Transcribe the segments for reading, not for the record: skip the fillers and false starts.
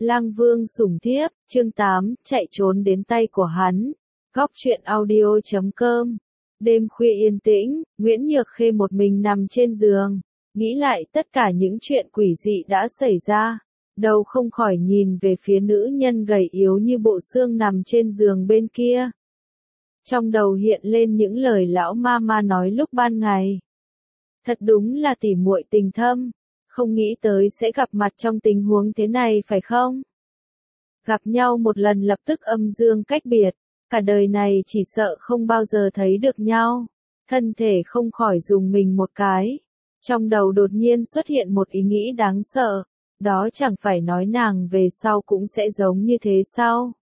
Lang Vương sủng thiếp, chương 8, chạy trốn đến tay của hắn. Góc truyện audio.com. Đêm khuya yên tĩnh, Nguyễn Nhược Khê một mình nằm trên giường, nghĩ lại tất cả những chuyện quỷ dị đã xảy ra, đầu không khỏi nhìn về phía nữ nhân gầy yếu như bộ xương nằm trên giường bên kia. Trong đầu hiện lên những lời lão ma nói lúc ban ngày. Thật đúng là tỉ muội tình thâm, không nghĩ tới sẽ gặp mặt trong tình huống thế này phải không? Gặp nhau một lần lập tức âm dương cách biệt, cả đời này chỉ sợ không bao giờ thấy được nhau. Thân thể không khỏi dùng mình một cái. Trong đầu đột nhiên xuất hiện một ý nghĩ đáng sợ, đó chẳng phải nói nàng về sau cũng sẽ giống như thế sao?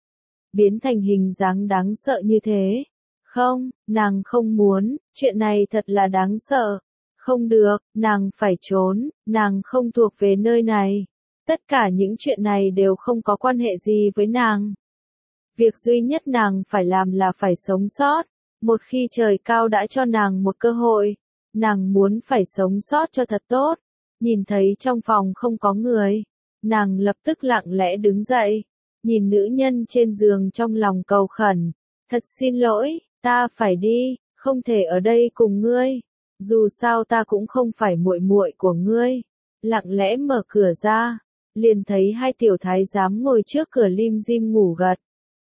Biến thành hình dáng đáng sợ như thế. Không, nàng không muốn, chuyện này thật là đáng sợ. Không được, nàng phải trốn, nàng không thuộc về nơi này. Tất cả những chuyện này đều không có quan hệ gì với nàng. Việc duy nhất nàng phải làm là phải sống sót. Một khi trời cao đã cho nàng một cơ hội, nàng muốn phải sống sót cho thật tốt. Nhìn thấy trong phòng không có người, nàng lập tức lặng lẽ đứng dậy, nhìn nữ nhân trên giường trong lòng cầu khẩn. Thật xin lỗi, ta phải đi, không thể ở đây cùng ngươi. Dù sao ta cũng không phải muội muội của ngươi. Lặng lẽ mở cửa ra, liền thấy hai tiểu thái giám ngồi trước cửa lim dim ngủ gật.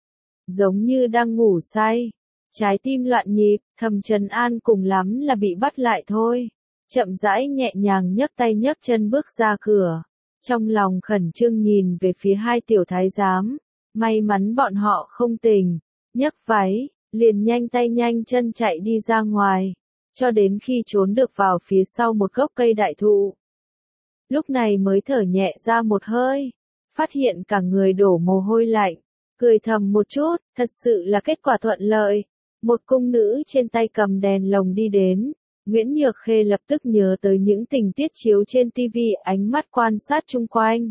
Giống như đang ngủ say. Trái tim loạn nhịp, Thẩm Trần An cùng lắm là bị bắt lại thôi. Chậm rãi nhẹ nhàng nhấc tay nhấc chân bước ra cửa. Trong lòng khẩn trương nhìn về phía hai tiểu thái giám. May mắn bọn họ không tỉnh. Nhấc váy, liền nhanh tay nhanh chân chạy đi ra ngoài. Cho đến khi trốn được vào phía sau một gốc cây đại thụ. Lúc này mới thở nhẹ ra một hơi. Phát hiện cả người đổ mồ hôi lạnh. Cười thầm một chút, thật sự là kết quả thuận lợi. Một cung nữ trên tay cầm đèn lồng đi đến. Nguyễn Nhược Khê lập tức nhớ tới những tình tiết chiếu trên TV, ánh mắt quan sát chung quanh.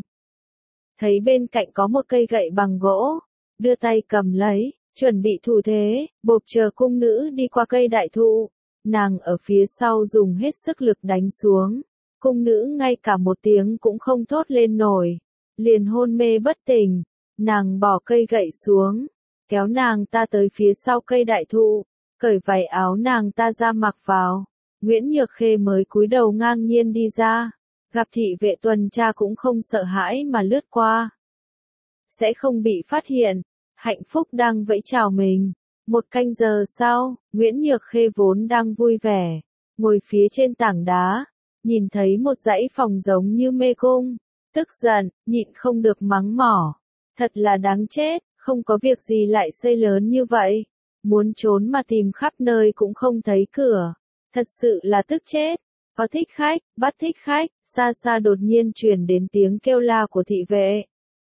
Thấy bên cạnh có một cây gậy bằng gỗ, đưa tay cầm lấy, chuẩn bị thủ thế, bộp chờ cung nữ đi qua cây đại thụ. Nàng ở phía sau dùng hết sức lực đánh xuống. Cung nữ ngay cả một tiếng cũng không thốt lên nổi. Liền hôn mê bất tỉnh. Nàng bỏ cây gậy xuống, kéo nàng ta tới phía sau cây đại thụ, cởi váy áo nàng ta ra mặc vào. Nguyễn Nhược Khê mới cúi đầu ngang nhiên đi ra, gặp thị vệ tuần tra cũng không sợ hãi mà lướt qua. Sẽ không bị phát hiện, hạnh phúc đang vẫy chào mình. Một canh giờ sau, Nguyễn Nhược Khê vốn đang vui vẻ, ngồi phía trên tảng đá, nhìn thấy một dãy phòng giống như mê cung, tức giận, nhịn không được mắng mỏ. Thật là đáng chết, không có việc gì lại xây lớn như vậy. Muốn trốn mà tìm khắp nơi cũng không thấy cửa. Thật sự là tức chết. Có thích khách, bắt thích khách, xa xa đột nhiên truyền đến tiếng kêu la của thị vệ.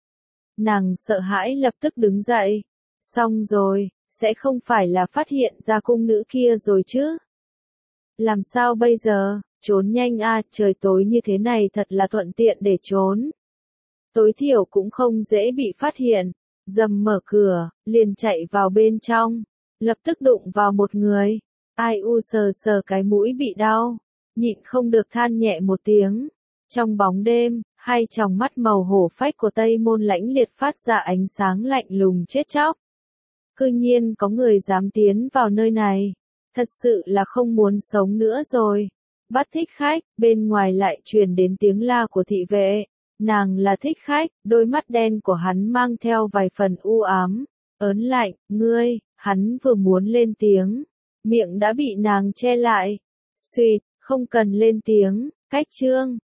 Nàng sợ hãi lập tức đứng dậy. Xong rồi, sẽ không phải là phát hiện ra cung nữ kia rồi chứ. Làm sao bây giờ, trốn nhanh à, trời tối như thế này thật là thuận tiện để trốn. Tối thiểu cũng không dễ bị phát hiện. Dầm mở cửa, liền chạy vào bên trong. Lập tức đụng vào một người. Ai u sờ sờ cái mũi bị đau. Nhịn không được than nhẹ một tiếng. Trong bóng đêm, hai tròng mắt màu hổ phách của Tây Môn Lãnh Liệt phát ra ánh sáng lạnh lùng chết chóc. Cư nhiên có người dám tiến vào nơi này. Thật sự là không muốn sống nữa rồi. Bắt thích khách, bên ngoài lại truyền đến tiếng la của thị vệ. Nàng là thích khách, đôi mắt đen của hắn mang theo vài phần u ám, ớn lạnh, ngươi, hắn vừa muốn lên tiếng, miệng đã bị nàng che lại. Suýt, không cần lên tiếng, cách chương.